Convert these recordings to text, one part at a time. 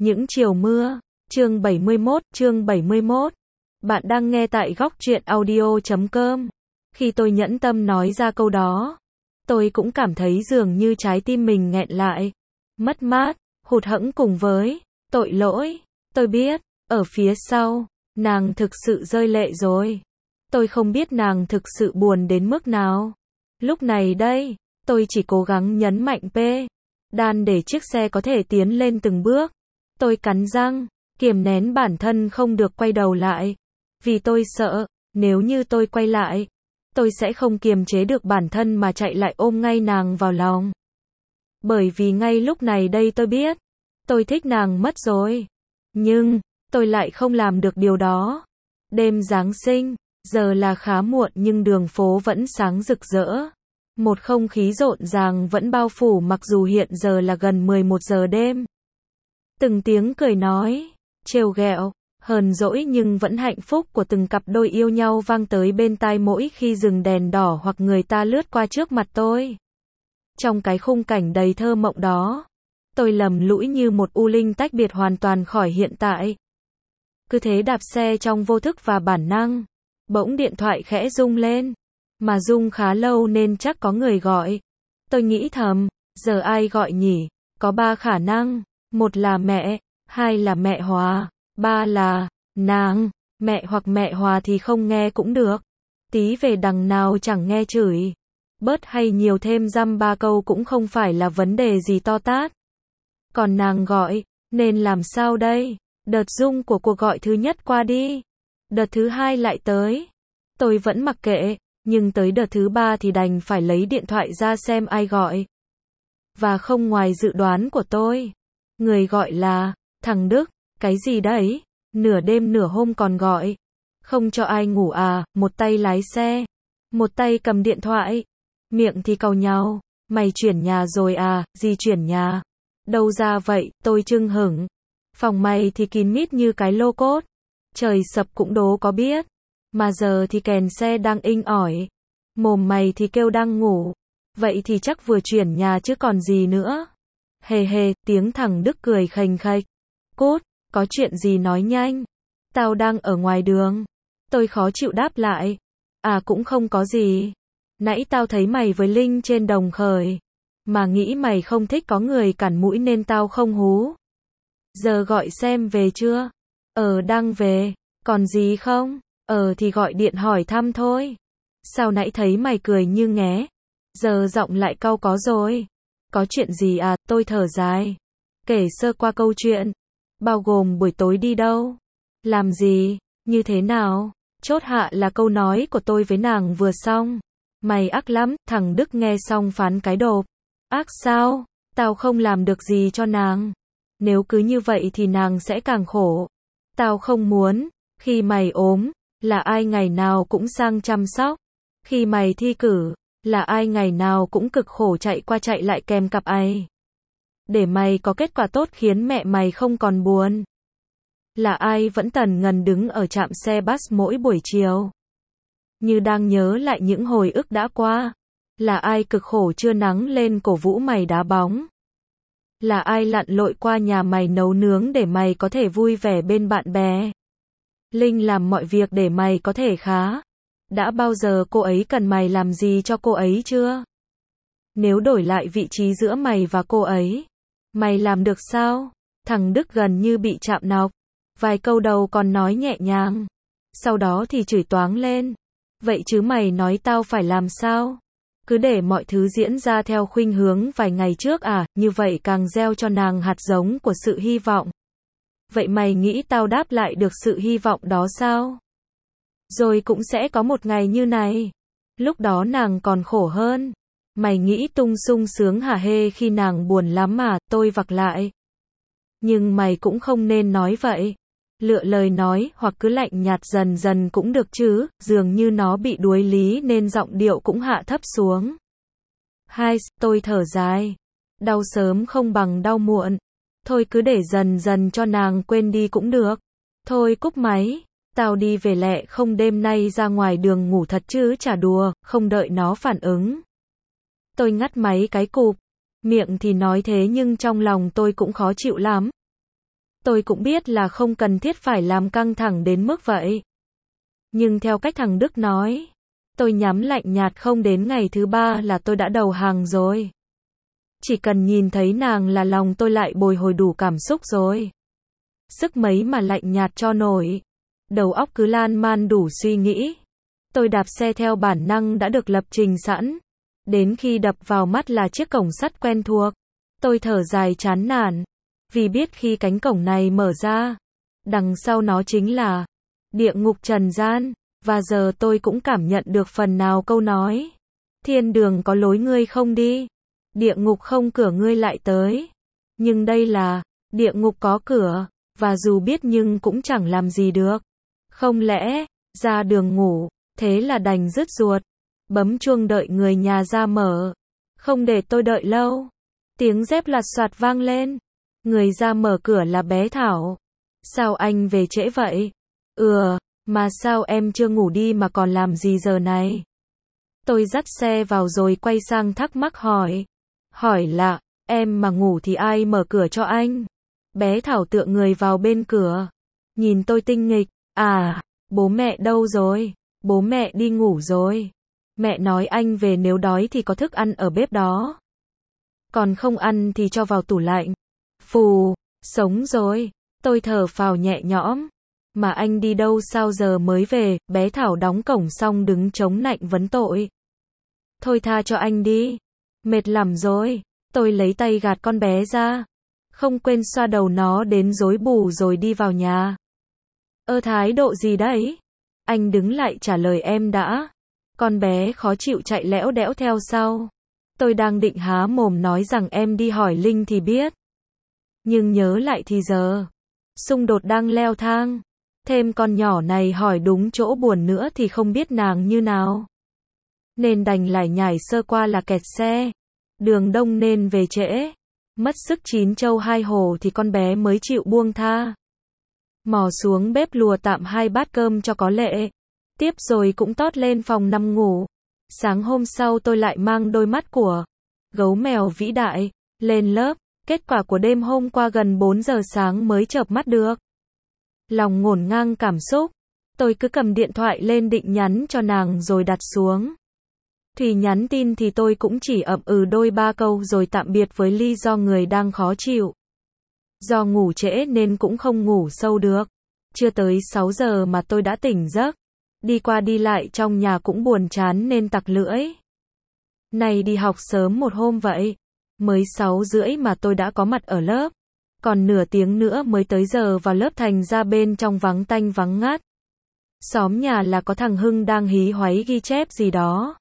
Những chiều mưa, chương 71. Bạn đang nghe tại góc truyện audio.com. Khi tôi nhẫn tâm nói ra câu đó, tôi cũng cảm thấy dường như trái tim mình nghẹn lại. Mất mát, hụt hẫng cùng với tội lỗi. Tôi biết, ở phía sau, nàng thực sự rơi lệ rồi. Tôi không biết nàng thực sự buồn đến mức nào. Lúc này đây, tôi chỉ cố gắng nhấn mạnh đan để chiếc xe có thể tiến lên từng bước. Tôi cắn răng, kiềm nén bản thân không được quay đầu lại. Vì tôi sợ, nếu như tôi quay lại, tôi sẽ không kiềm chế được bản thân mà chạy lại ôm ngay nàng vào lòng. Bởi vì ngay lúc này đây tôi biết, tôi thích nàng mất rồi. Nhưng, tôi lại không làm được điều đó. Đêm Giáng sinh, giờ là khá muộn nhưng đường phố vẫn sáng rực rỡ. Một không khí rộn ràng vẫn bao phủ mặc dù hiện giờ là gần 11 giờ đêm. Từng tiếng cười nói, trêu ghẹo, hờn dỗi nhưng vẫn hạnh phúc của từng cặp đôi yêu nhau vang tới bên tai mỗi khi dừng đèn đỏ hoặc người ta lướt qua trước mặt tôi. Trong cái khung cảnh đầy thơ mộng đó, tôi lầm lũi như một u linh tách biệt hoàn toàn khỏi hiện tại. Cứ thế đạp xe trong vô thức và bản năng. Bỗng điện thoại khẽ rung lên. Mà rung khá lâu nên chắc có người gọi. Tôi nghĩ thầm, giờ ai gọi nhỉ? Có 3 khả năng. 1 là mẹ, 2 là mẹ Hòa, 3 là nàng. Mẹ hoặc mẹ Hòa thì không nghe cũng được. Tí về đằng nào chẳng nghe chửi. Bớt hay nhiều thêm dăm 3 câu cũng không phải là vấn đề gì to tát. Còn nàng gọi, nên làm sao đây? Đợt rung của cuộc gọi thứ nhất qua đi. Đợt thứ 2 lại tới. Tôi vẫn mặc kệ, nhưng tới đợt thứ 3 thì đành phải lấy điện thoại ra xem ai gọi. Và không ngoài dự đoán của tôi. Người gọi là thằng Đức. Cái gì đấy? Nửa đêm nửa hôm còn gọi. Không cho ai ngủ à? Một tay lái xe, một tay cầm điện thoại, miệng thì càu nhàu. Mày chuyển nhà rồi à? Gì chuyển nhà? Đâu ra vậy? Tôi chưng hửng. Phòng mày thì kín mít như cái lô cốt. Trời sập cũng đố có biết. Mà giờ thì kèn xe đang inh ỏi. Mồm mày thì kêu đang ngủ. Vậy thì chắc vừa chuyển nhà chứ còn gì nữa. Hề hề, tiếng thằng Đức cười khành khạch. Cút, có chuyện gì nói nhanh. Tao đang ở ngoài đường. Tôi khó chịu đáp lại. À cũng không có gì. Nãy tao thấy mày với Linh trên Đồng Khởi. Mà nghĩ mày không thích có người cản mũi nên tao không hú. Giờ gọi xem về chưa? Đang về. Còn gì không? Thì gọi điện hỏi thăm thôi. Sao nãy thấy mày cười như nghé? Giờ giọng lại cau có rồi. Có chuyện gì à? Tôi thở dài. Kể sơ qua câu chuyện. Bao gồm buổi tối đi đâu? Làm gì? Như thế nào? Chốt hạ là câu nói của tôi với nàng vừa xong. Mày ác lắm, thằng Đức nghe xong phán cái độp. Ác sao? Tao không làm được gì cho nàng. Nếu cứ như vậy thì nàng sẽ càng khổ. Tao không muốn. Khi mày ốm, là ai ngày nào cũng sang chăm sóc. Khi mày thi cử, là ai ngày nào cũng cực khổ chạy qua chạy lại kèm cặp ai. Để mày có kết quả tốt khiến mẹ mày không còn buồn. Là ai vẫn tần ngần đứng ở trạm xe bus mỗi buổi chiều. Như đang nhớ lại những hồi ức đã qua. Là ai cực khổ trưa nắng lên cổ vũ mày đá bóng. Là ai lặn lội qua nhà mày nấu nướng để mày có thể vui vẻ bên bạn bè. Linh làm mọi việc để mày có thể khá. Đã bao giờ cô ấy cần mày làm gì cho cô ấy chưa? Nếu đổi lại vị trí giữa mày và cô ấy, mày làm được sao? Thằng Đức gần như bị chạm nọc. Vài câu đầu còn nói nhẹ nhàng. Sau đó thì chửi toáng lên. Vậy chứ mày nói tao phải làm sao? Cứ để mọi thứ diễn ra theo khuynh hướng vài ngày trước à? Như vậy càng gieo cho nàng hạt giống của sự hy vọng. Vậy mày nghĩ tao đáp lại được sự hy vọng đó sao? Rồi cũng sẽ có một ngày như này. Lúc đó nàng còn khổ hơn. Mày nghĩ tung sung sướng hả hê khi nàng buồn lắm mà, tôi vặc lại. Nhưng mày cũng không nên nói vậy. Lựa lời nói hoặc cứ lạnh nhạt dần dần cũng được chứ, dường như nó bị đuối lý nên giọng điệu cũng hạ thấp xuống. Tôi thở dài. Đau sớm không bằng đau muộn. Thôi cứ để dần dần cho nàng quên đi cũng được. Thôi cúp máy. Tao đi về lẹ, không đêm nay ra ngoài đường ngủ thật chứ chả đùa. Không đợi nó phản ứng, tôi ngắt máy cái cụp. Miệng thì nói thế nhưng trong lòng tôi cũng khó chịu lắm. Tôi cũng biết là không cần thiết phải làm căng thẳng đến mức vậy. Nhưng theo cách thằng Đức nói, tôi nhắm lạnh nhạt không đến ngày thứ 3 là tôi đã đầu hàng rồi. Chỉ cần nhìn thấy nàng là lòng tôi lại bồi hồi đủ cảm xúc rồi. Sức mấy mà lạnh nhạt cho nổi. Đầu óc cứ lan man đủ suy nghĩ. Tôi đạp xe theo bản năng đã được lập trình sẵn. Đến khi đập vào mắt là chiếc cổng sắt quen thuộc. Tôi thở dài chán nản. Vì biết khi cánh cổng này mở ra, đằng sau nó chính là địa ngục trần gian. Và giờ tôi cũng cảm nhận được phần nào câu nói. Thiên đường có lối ngươi không đi. Địa ngục không cửa ngươi lại tới. Nhưng đây là địa ngục có cửa. Và dù biết nhưng cũng chẳng làm gì được. Không lẽ ra đường ngủ. Thế là đành dứt ruột. Bấm chuông đợi người nhà ra mở. Không để tôi đợi lâu. Tiếng dép lạt soạt vang lên. Người ra mở cửa là bé Thảo. Sao anh về trễ vậy? Mà sao em chưa ngủ đi mà còn làm gì giờ này? Tôi dắt xe vào rồi quay sang thắc mắc hỏi. Hỏi là, em mà ngủ thì ai mở cửa cho anh? Bé Thảo tựa người vào bên cửa. Nhìn tôi tinh nghịch. Bố mẹ đâu rồi? Bố mẹ đi ngủ rồi. Mẹ nói anh về nếu đói thì có thức ăn ở bếp đó. Còn không ăn thì cho vào tủ lạnh. Phù, sống rồi. Tôi thở phào nhẹ nhõm. Mà anh đi đâu sao giờ mới về? Bé Thảo đóng cổng xong đứng chống nạnh vấn tội. Thôi tha cho anh đi. Mệt lắm rồi. Tôi lấy tay gạt con bé ra. Không quên xoa đầu nó đến rối bù rồi đi vào nhà. Thái độ gì đấy? Anh đứng lại trả lời em đã. Con bé khó chịu chạy lẽo đẽo theo sau. Tôi đang định há mồm nói rằng em đi hỏi Linh thì biết. Nhưng nhớ lại thì giờ. Xung đột đang leo thang. Thêm con nhỏ này hỏi đúng chỗ buồn nữa thì không biết nàng như nào. Nên đành lải nhải sơ qua là kẹt xe. Đường đông nên về trễ. Mất sức 9 châu 2 hổ thì con bé mới chịu buông tha. Mò xuống bếp lùa tạm 2 bát cơm cho có lệ. Tiếp rồi cũng tót lên phòng nằm ngủ. Sáng hôm sau tôi lại mang đôi mắt của gấu mèo vĩ đại lên lớp. Kết quả của đêm hôm qua gần 4 giờ sáng mới chợp mắt được. Lòng ngổn ngang cảm xúc. Tôi cứ cầm điện thoại lên định nhắn cho nàng rồi đặt xuống. Thùy nhắn tin thì tôi cũng chỉ ậm đôi 3 câu rồi tạm biệt với lý do người đang khó chịu. Do ngủ trễ nên cũng không ngủ sâu được. Chưa tới 6 giờ mà tôi đã tỉnh giấc. Đi qua đi lại trong nhà cũng buồn chán nên tặc lưỡi. Này đi học sớm một hôm vậy. Mới 6:30 mà tôi đã có mặt ở lớp. Còn nửa tiếng nữa mới tới giờ vào lớp thành ra bên trong vắng tanh vắng ngắt. Xóm nhà là có thằng Hưng đang hí hoáy ghi chép gì đó.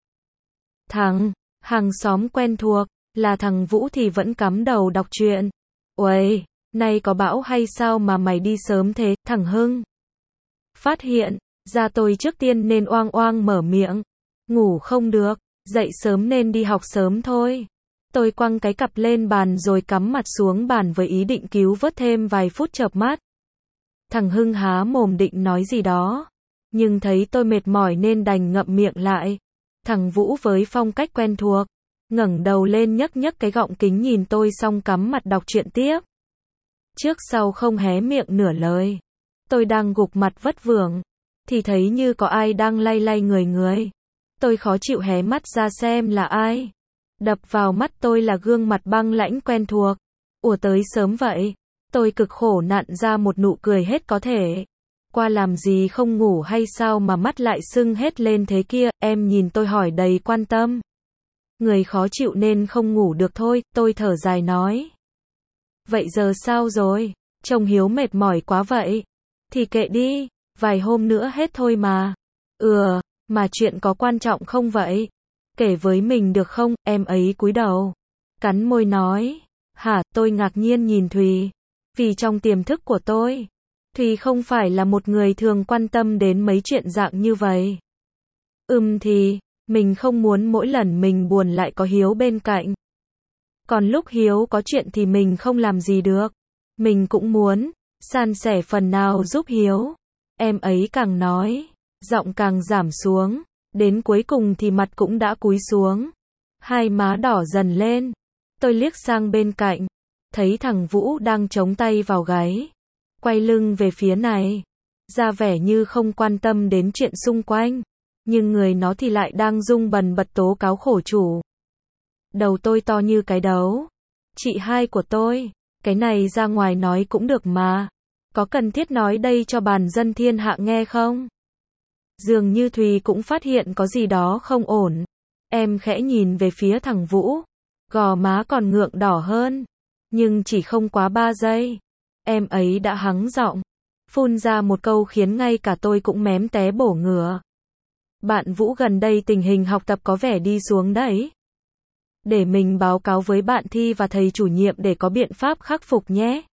Hàng xóm quen thuộc, là thằng Vũ thì vẫn cắm đầu đọc truyện. Uầy, nay có bão hay sao mà mày đi sớm thế, thằng Hưng? Phát hiện ra tôi trước tiên nên oang oang mở miệng. Ngủ không được, dậy sớm nên đi học sớm thôi. Tôi quăng cái cặp lên bàn rồi cắm mặt xuống bàn với ý định cứu vớt thêm vài phút chợp mắt. Thằng Hưng há mồm định nói gì đó. Nhưng thấy tôi mệt mỏi nên đành ngậm miệng lại. Thằng Vũ với phong cách quen thuộc. Ngẩng đầu lên nhấc nhấc cái gọng kính nhìn tôi xong cắm mặt đọc truyện tiếp. Trước sau không hé miệng nửa lời. Tôi đang gục mặt vất vưởng. Thì thấy như có ai đang lay lay người. Tôi khó chịu hé mắt ra xem là ai. Đập vào mắt tôi là gương mặt băng lãnh quen thuộc. Ủa tới sớm vậy? Tôi cực khổ nặn ra một nụ cười hết có thể. Qua làm gì không ngủ hay sao mà mắt lại sưng hết lên thế kia? Em nhìn tôi hỏi đầy quan tâm. Người khó chịu nên không ngủ được thôi, tôi thở dài nói. Vậy giờ sao rồi? Trông Hiếu mệt mỏi quá vậy. Thì kệ đi, vài hôm nữa hết thôi mà. Mà chuyện có quan trọng không vậy? Kể với mình được không? Em ấy cúi đầu. Cắn môi nói. Hả? Tôi ngạc nhiên nhìn Thùy. Vì trong tiềm thức của tôi, Thùy không phải là một người thường quan tâm đến mấy chuyện dạng như vậy. Thì, mình không muốn mỗi lần mình buồn lại có Hiếu bên cạnh. Còn lúc Hiếu có chuyện thì mình không làm gì được. Mình cũng muốn san sẻ phần nào giúp Hiếu. Em ấy càng nói, giọng càng giảm xuống. Đến cuối cùng thì mặt cũng đã cúi xuống. Hai má đỏ dần lên. Tôi liếc sang bên cạnh. Thấy thằng Vũ đang chống tay vào gáy. quay lưng về phía này, ra vẻ như không quan tâm đến chuyện xung quanh, nhưng người nó thì lại đang rung bần bật tố cáo khổ chủ. Đầu tôi to như cái đấu. Chị hai của tôi, cái này ra ngoài nói cũng được mà. Có cần thiết nói đây cho bàn dân thiên hạ nghe không? Dường như Thùy cũng phát hiện có gì đó không ổn. Em khẽ nhìn về phía thằng Vũ. Gò má còn ngượng đỏ hơn. Nhưng chỉ không quá 3 giây. Em ấy đã hắng giọng. Phun ra một câu khiến ngay cả tôi cũng mém té bổ ngửa. Bạn Vũ gần đây tình hình học tập có vẻ đi xuống đấy. Để mình báo cáo với bạn Thi và thầy chủ nhiệm để có biện pháp khắc phục nhé.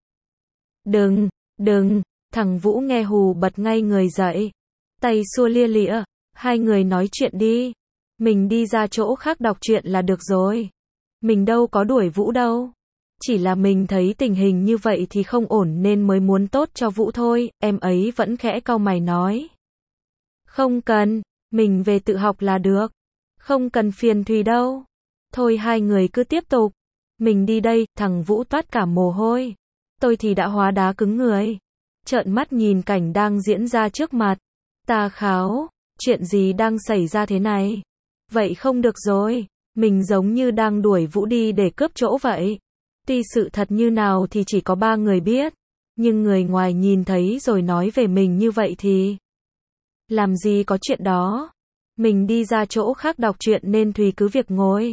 Đừng, thằng Vũ nghe hù bật ngay người dậy. Tay xua lia lịa, hai người nói chuyện đi. Mình đi ra chỗ khác đọc truyện là được rồi. Mình đâu có đuổi Vũ đâu. Chỉ là mình thấy tình hình như vậy thì không ổn nên mới muốn tốt cho Vũ thôi, em ấy vẫn khẽ cau mày nói. Không cần, mình về tự học là được. Không cần phiền Thùy đâu. Thôi hai người cứ tiếp tục. Mình đi đây, thằng Vũ toát cả mồ hôi. Tôi thì đã hóa đá cứng người. Trợn mắt nhìn cảnh đang diễn ra trước mặt. Ta kháo, chuyện gì đang xảy ra thế này? Vậy không được rồi, mình giống như đang đuổi Vũ đi để cướp chỗ vậy. Tuy sự thật như nào thì chỉ có 3 người biết. Nhưng người ngoài nhìn thấy rồi nói về mình như vậy thì... Làm gì có chuyện đó. Mình đi ra chỗ khác đọc truyện nên Thùy cứ việc ngồi.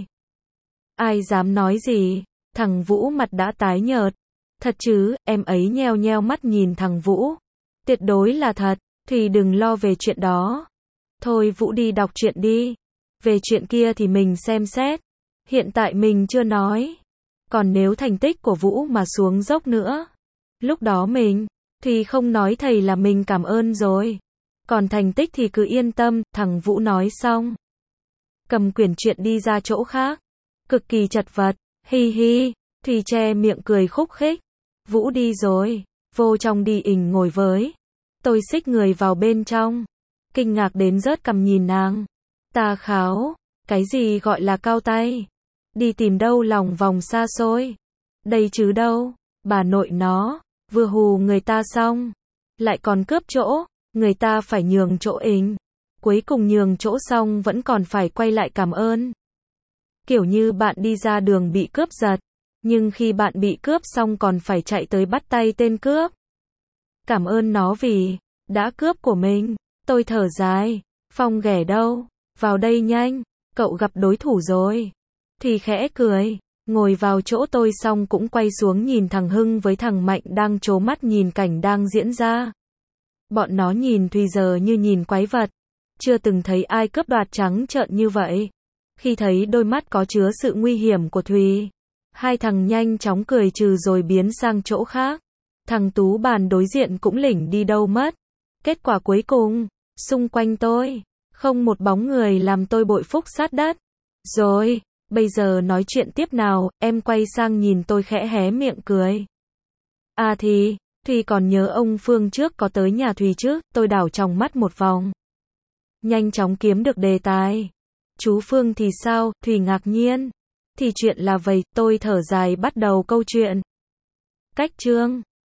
Ai dám nói gì? Thằng Vũ mặt đã tái nhợt. Thật chứ, em ấy nheo nheo mắt nhìn thằng Vũ. Tuyệt đối là thật, Thùy đừng lo về chuyện đó. Thôi Vũ đi đọc truyện đi. Về chuyện kia thì mình xem xét. Hiện tại mình chưa nói. Còn nếu thành tích của Vũ mà xuống dốc nữa, lúc đó mình, Thùy không nói thầy là mình cảm ơn rồi. Còn thành tích thì cứ yên tâm, thằng Vũ nói xong. Cầm quyển truyện đi ra chỗ khác. Cực kỳ chật vật, hi hi, Thùy che miệng cười khúc khích. Vũ đi rồi, vô trong đi ình ngồi với. Tôi xích người vào bên trong. Kinh ngạc đến rớt cằm nhìn nàng. Ta kháo, cái gì gọi là cao tay? Đi tìm đâu lòng vòng xa xôi? Đây chứ đâu, bà nội nó, vừa hù người ta xong. Lại còn cướp chỗ, người ta phải nhường chỗ ình. Cuối cùng nhường chỗ xong vẫn còn phải quay lại cảm ơn. Kiểu như bạn đi ra đường bị cướp giật, nhưng khi bạn bị cướp xong còn phải chạy tới bắt tay tên cướp. Cảm ơn nó vì đã cướp của mình. Tôi thở dài, Phong ghẻ đâu, vào đây nhanh, cậu gặp đối thủ rồi. Thì khẽ cười, ngồi vào chỗ tôi xong cũng quay xuống nhìn thằng Hưng với thằng Mạnh đang trố mắt nhìn cảnh đang diễn ra. Bọn nó nhìn Thùy giờ như nhìn quái vật. Chưa từng thấy ai cướp đoạt trắng trợn như vậy. Khi thấy đôi mắt có chứa sự nguy hiểm của Thùy, hai thằng nhanh chóng cười trừ rồi biến sang chỗ khác. Thằng Tú bàn đối diện cũng lỉnh đi đâu mất. Kết quả cuối cùng, xung quanh tôi, không một bóng người làm tôi bội phúc sát đất. Rồi, bây giờ nói chuyện tiếp nào, em quay sang nhìn tôi khẽ hé miệng cười. À thì, Thùy còn nhớ ông Phương trước có tới nhà Thùy chứ, tôi đảo tròng mắt một vòng. Nhanh chóng kiếm được đề tài. Chú Phương thì sao, Thùy ngạc nhiên. Thì chuyện là vậy, tôi thở dài bắt đầu câu chuyện. Cách chương